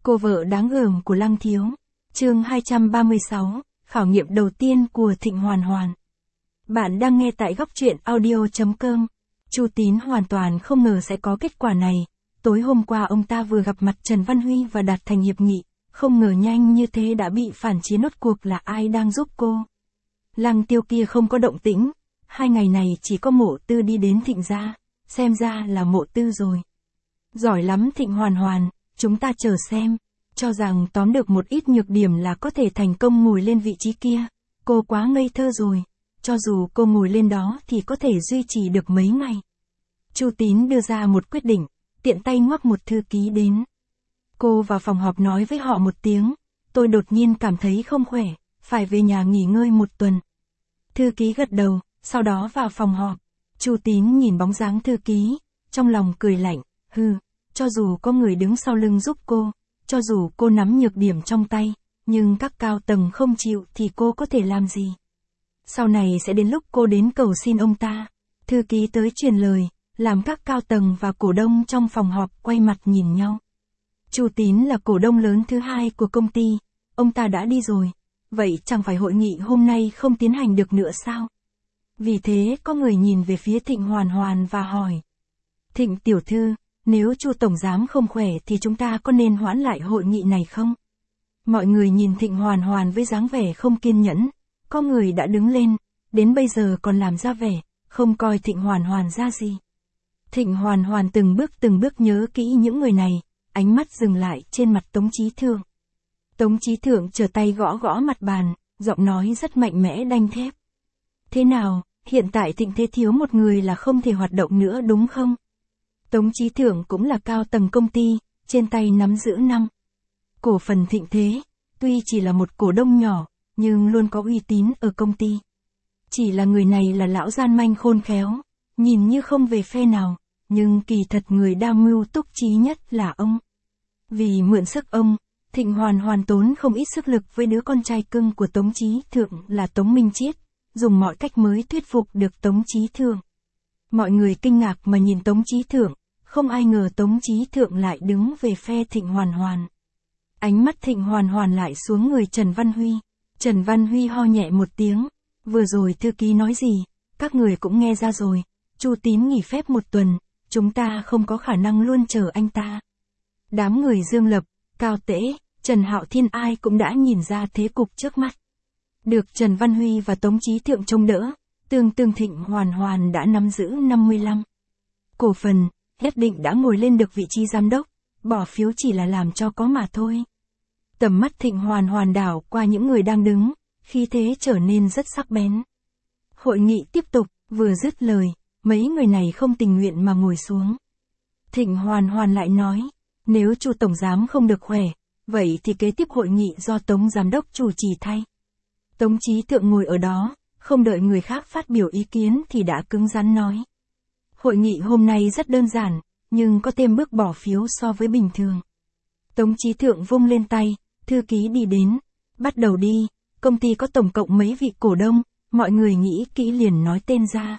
Cô vợ đáng gờm của Lăng Thiếu. Chương 236, khảo nghiệm đầu tiên của Thịnh Hoàn Hoàn. Bạn đang nghe tại góc truyện audio.com. Chu Tín hoàn toàn không ngờ sẽ có kết quả này. Tối hôm qua ông ta vừa gặp mặt Trần Văn Huy và đạt thành hiệp nghị, không ngờ nhanh như thế đã bị phản chiến. Rốt cuộc là ai đang giúp cô? Lăng Tiêu kia không có động tĩnh, 2 ngày này chỉ có Mộ Tư đi đến Thịnh gia, xem ra là Mộ Tư rồi. Giỏi lắm Thịnh Hoàn Hoàn, chúng ta chờ xem. Cho rằng tóm được một ít nhược điểm là có thể thành công ngồi lên vị trí kia. Cô quá ngây thơ rồi. Cho dù cô ngồi lên đó thì có thể duy trì được mấy ngày. Chu Tín đưa ra một quyết định, tiện tay ngoắc một thư ký đến. Cô vào phòng họp nói với họ một tiếng, tôi đột nhiên cảm thấy không khỏe, phải về nhà nghỉ ngơi một tuần. Thư ký gật đầu, sau đó vào phòng họp. Chu Tín nhìn bóng dáng thư ký, trong lòng cười lạnh, cho dù có người đứng sau lưng giúp cô, cho dù cô nắm nhược điểm trong tay, nhưng các cao tầng không chịu thì cô có thể làm gì? Sau này sẽ đến lúc cô đến cầu xin ông ta. Thư ký tới truyền lời, làm các cao tầng và cổ đông trong phòng họp quay mặt nhìn nhau. Chu Tín là cổ đông lớn thứ 2 của công ty, ông ta đã đi rồi, vậy chẳng phải hội nghị hôm nay không tiến hành được nữa sao? Vì thế có người nhìn về phía Thịnh Hoàn Hoàn và hỏi. Thịnh tiểu thư, nếu Chu tổng giám không khỏe thì chúng ta có nên hoãn lại hội nghị này không? Mọi người nhìn Thịnh Hoàn Hoàn với dáng vẻ không kiên nhẫn, có người đã đứng lên, đến bây giờ còn làm ra vẻ, không coi Thịnh Hoàn Hoàn ra gì. Thịnh Hoàn Hoàn từng bước nhớ kỹ những người này, ánh mắt dừng lại trên mặt Tống Chí Thượng. Tống Chí Thượng trở tay gõ gõ mặt bàn, giọng nói rất mạnh mẽ đanh thép. Thế nào, hiện tại Thịnh Thế thiếu một người là không thể hoạt động nữa đúng không? Tống Chí Thượng cũng là cao tầng công ty, trên tay nắm giữ 5 cổ phần Thịnh Thế, tuy chỉ là một cổ đông nhỏ, nhưng luôn có uy tín ở công ty. Chỉ là người này là lão gian manh khôn khéo, nhìn như không về phe nào, nhưng kỳ thật người đa mưu túc trí nhất là ông. Vì mượn sức ông, Thịnh Hoàn Hoàn tốn không ít sức lực với đứa con trai cưng của Tống Chí Thượng là Tống Minh Chiết, dùng mọi cách mới thuyết phục được Tống Chí Thượng. Mọi người kinh ngạc mà nhìn Tống Chí Thượng, không ai ngờ Tống Chí Thượng lại đứng về phe Thịnh Hoàn Hoàn. Ánh mắt Thịnh Hoàn Hoàn lại xuống người Trần Văn Huy. Trần Văn Huy ho nhẹ một tiếng, vừa rồi thư ký nói gì, các người cũng nghe ra rồi, Chu Tín nghỉ phép một tuần, chúng ta không có khả năng luôn chờ anh ta. Đám người Dương Lập, Cao Tễ, Trần Hạo Thiên ai cũng đã nhìn ra thế cục trước mắt. Được Trần Văn Huy và Tống Chí Thượng trông đỡ, tương Thịnh Hoàn Hoàn đã nắm giữ 55 cổ phần, nhất định đã ngồi lên được vị trí giám đốc, bỏ phiếu chỉ là làm cho có mà thôi. Tầm mắt Thịnh Hoàn Hoàn đảo qua những người đang đứng, khí thế trở nên rất sắc bén. Hội nghị tiếp tục, vừa dứt lời, mấy người này không tình nguyện mà ngồi xuống. Thịnh Hoàn Hoàn lại nói, nếu Chu tổng giám không được khỏe, vậy thì kế tiếp hội nghị do Tống giám đốc chủ trì thay. Tống Chí Thượng ngồi ở đó, không đợi người khác phát biểu ý kiến thì đã cứng rắn nói. Hội nghị hôm nay rất đơn giản, nhưng có thêm bước bỏ phiếu so với bình thường. Tống Chí Thượng vung lên tay, thư ký đi đến, bắt đầu đi, công ty có tổng cộng mấy vị cổ đông, mọi người nghĩ kỹ liền nói tên ra.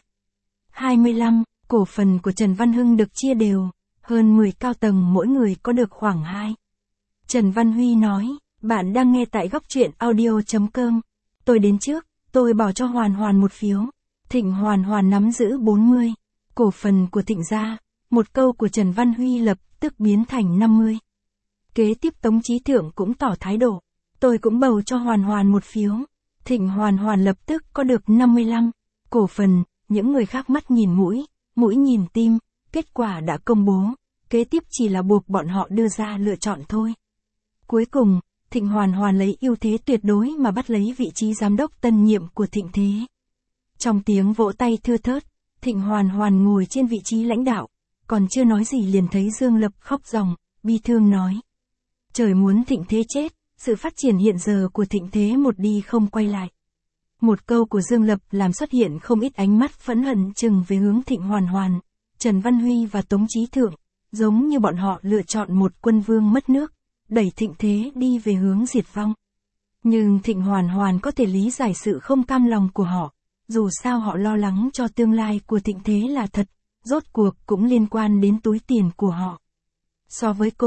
25, cổ phần của Trần Văn Hưng được chia đều, hơn 10 cao tầng mỗi người có được khoảng 2. Trần Văn Huy nói, bạn đang nghe tại góc truyện audio.com, tôi đến trước, tôi bỏ cho Hoàn Hoàn một phiếu. Thịnh Hoàn Hoàn nắm giữ 40 cổ phần của Thịnh gia, một câu của Trần Văn Huy lập tức biến thành 50. Kế tiếp Tống Chí Thượng cũng tỏ thái độ, tôi cũng bầu cho Hoàn Hoàn một phiếu. Thịnh Hoàn Hoàn lập tức có được 55 cổ phần, những người khác mắt nhìn mũi nhìn tim, kết quả đã công bố, kế tiếp chỉ là buộc bọn họ đưa ra lựa chọn thôi. Cuối cùng, Thịnh Hoàn Hoàn lấy ưu thế tuyệt đối mà bắt lấy vị trí giám đốc tân nhiệm của Thịnh Thế. Trong tiếng vỗ tay thưa thớt, Thịnh Hoàn Hoàn ngồi trên vị trí lãnh đạo, còn chưa nói gì liền thấy Dương Lập khóc ròng, bi thương nói. Trời muốn Thịnh Thế chết, sự phát triển hiện giờ của Thịnh Thế một đi không quay lại. Một câu của Dương Lập làm xuất hiện không ít ánh mắt phẫn hận chừng về hướng Thịnh Hoàn Hoàn, Trần Văn Huy và Tống Chí Thượng, giống như bọn họ lựa chọn một quân vương mất nước, đẩy Thịnh Thế đi về hướng diệt vong. Nhưng Thịnh Hoàn Hoàn có thể lý giải sự không cam lòng của họ, dù sao họ lo lắng cho tương lai của Thịnh Thế là thật, rốt cuộc cũng liên quan đến túi tiền của họ. So với cô,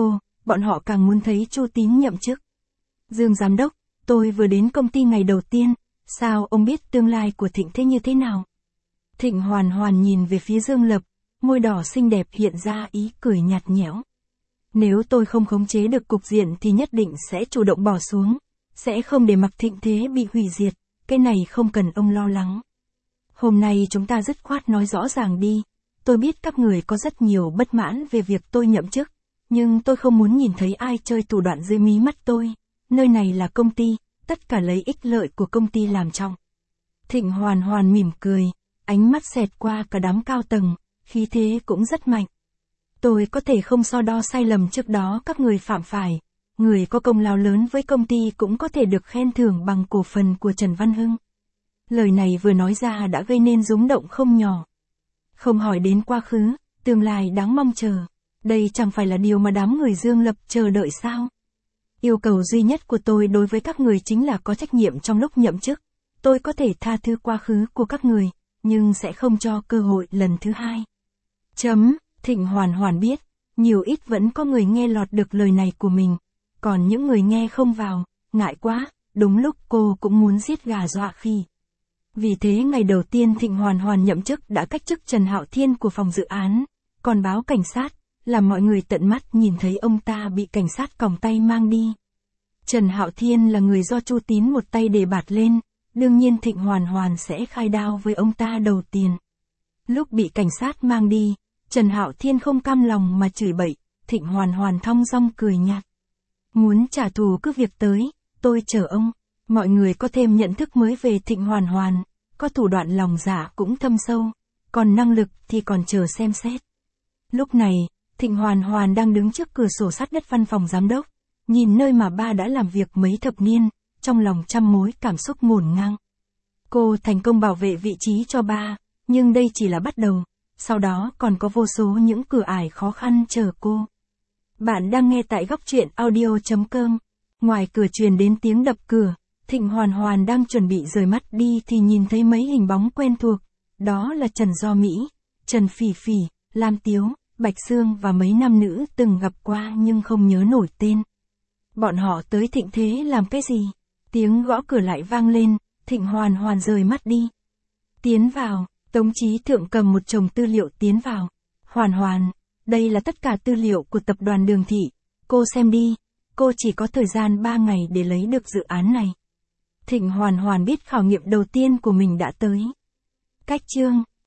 bọn họ càng muốn thấy Chu Tín nhậm chức. Dương giám đốc, tôi vừa đến công ty ngày đầu tiên, sao ông biết tương lai của Thịnh thế như thế nào? Thịnh Hoàn Hoàn nhìn về phía Dương Lập, môi đỏ xinh đẹp hiện ra ý cười nhạt nhẽo. Nếu tôi không khống chế được cục diện thì nhất định sẽ chủ động bỏ xuống, sẽ không để mặc Thịnh thế bị hủy diệt, cái này không cần ông lo lắng. Hôm nay chúng ta dứt khoát nói rõ ràng đi, tôi biết các người có rất nhiều bất mãn về việc tôi nhậm chức, nhưng tôi không muốn nhìn thấy ai chơi thủ đoạn dưới mí mắt tôi, nơi này là công ty, tất cả lấy ích lợi của công ty làm trọng. Thịnh Hoàn Hoàn mỉm cười, ánh mắt xẹt qua cả đám cao tầng, khí thế cũng rất mạnh. Tôi có thể không so đo sai lầm trước đó các người phạm phải, người có công lao lớn với công ty cũng có thể được khen thưởng bằng cổ phần của Trần Văn Hưng. Lời này vừa nói ra đã gây nên rúng động không nhỏ. Không hỏi đến quá khứ, tương lai đáng mong chờ, đây chẳng phải là điều mà đám người Dương Lập chờ đợi sao? Yêu cầu duy nhất của tôi đối với các người chính là có trách nhiệm trong lúc nhậm chức. Tôi có thể tha thứ quá khứ của các người, nhưng sẽ không cho cơ hội lần thứ hai. Thịnh Hoàn Hoàn biết, nhiều ít vẫn có người nghe lọt được lời này của mình, còn những người nghe không vào, ngại quá, đúng lúc cô cũng muốn giết gà dọa khỉ. Vì thế ngày đầu tiên Thịnh Hoàn Hoàn nhậm chức đã cách chức Trần Hạo Thiên của phòng dự án, còn báo cảnh sát, làm mọi người tận mắt nhìn thấy ông ta bị cảnh sát còng tay mang đi. Trần Hạo Thiên là người do Chu Tín một tay đề bạt lên, đương nhiên Thịnh Hoàn Hoàn sẽ khai đao với ông ta đầu tiên. Lúc bị cảnh sát mang đi, Trần Hạo Thiên không cam lòng mà chửi bậy, Thịnh Hoàn Hoàn thong dong cười nhạt. Muốn trả thù cứ việc tới, tôi chờ ông. Mọi người có thêm nhận thức mới về Thịnh Hoàn Hoàn, có thủ đoạn lòng dạ cũng thâm sâu, còn năng lực thì còn chờ xem xét. Lúc này, Thịnh Hoàn Hoàn đang đứng trước cửa sổ sát đất văn phòng giám đốc, nhìn nơi mà ba đã làm việc mấy thập niên, trong lòng trăm mối cảm xúc ngổn ngang. Cô thành công bảo vệ vị trí cho ba, nhưng đây chỉ là bắt đầu, sau đó còn có vô số những cửa ải khó khăn chờ cô. Bạn đang nghe tại góc truyện audio.com. Ngoài cửa truyền đến tiếng đập cửa, Thịnh Hoàn Hoàn đang chuẩn bị rời mắt đi thì nhìn thấy mấy hình bóng quen thuộc, đó là Trần Do Mỹ, Trần Phỉ Phỉ, Lam Tiếu, Bạch Sương và mấy nam nữ từng gặp qua nhưng không nhớ nổi tên. Bọn họ tới Thịnh thế làm cái gì? Tiếng gõ cửa lại vang lên, Thịnh Hoàn Hoàn rời mắt đi. Tiến vào, Tống Chí Thượng cầm một chồng tư liệu tiến vào. Hoàn Hoàn, đây là tất cả tư liệu của tập đoàn Đường Thị, cô xem đi, cô chỉ có thời gian 3 ngày để lấy được dự án này. Thịnh Hoàn Hoàn biết khảo nghiệm đầu tiên của mình đã tới. Cách chương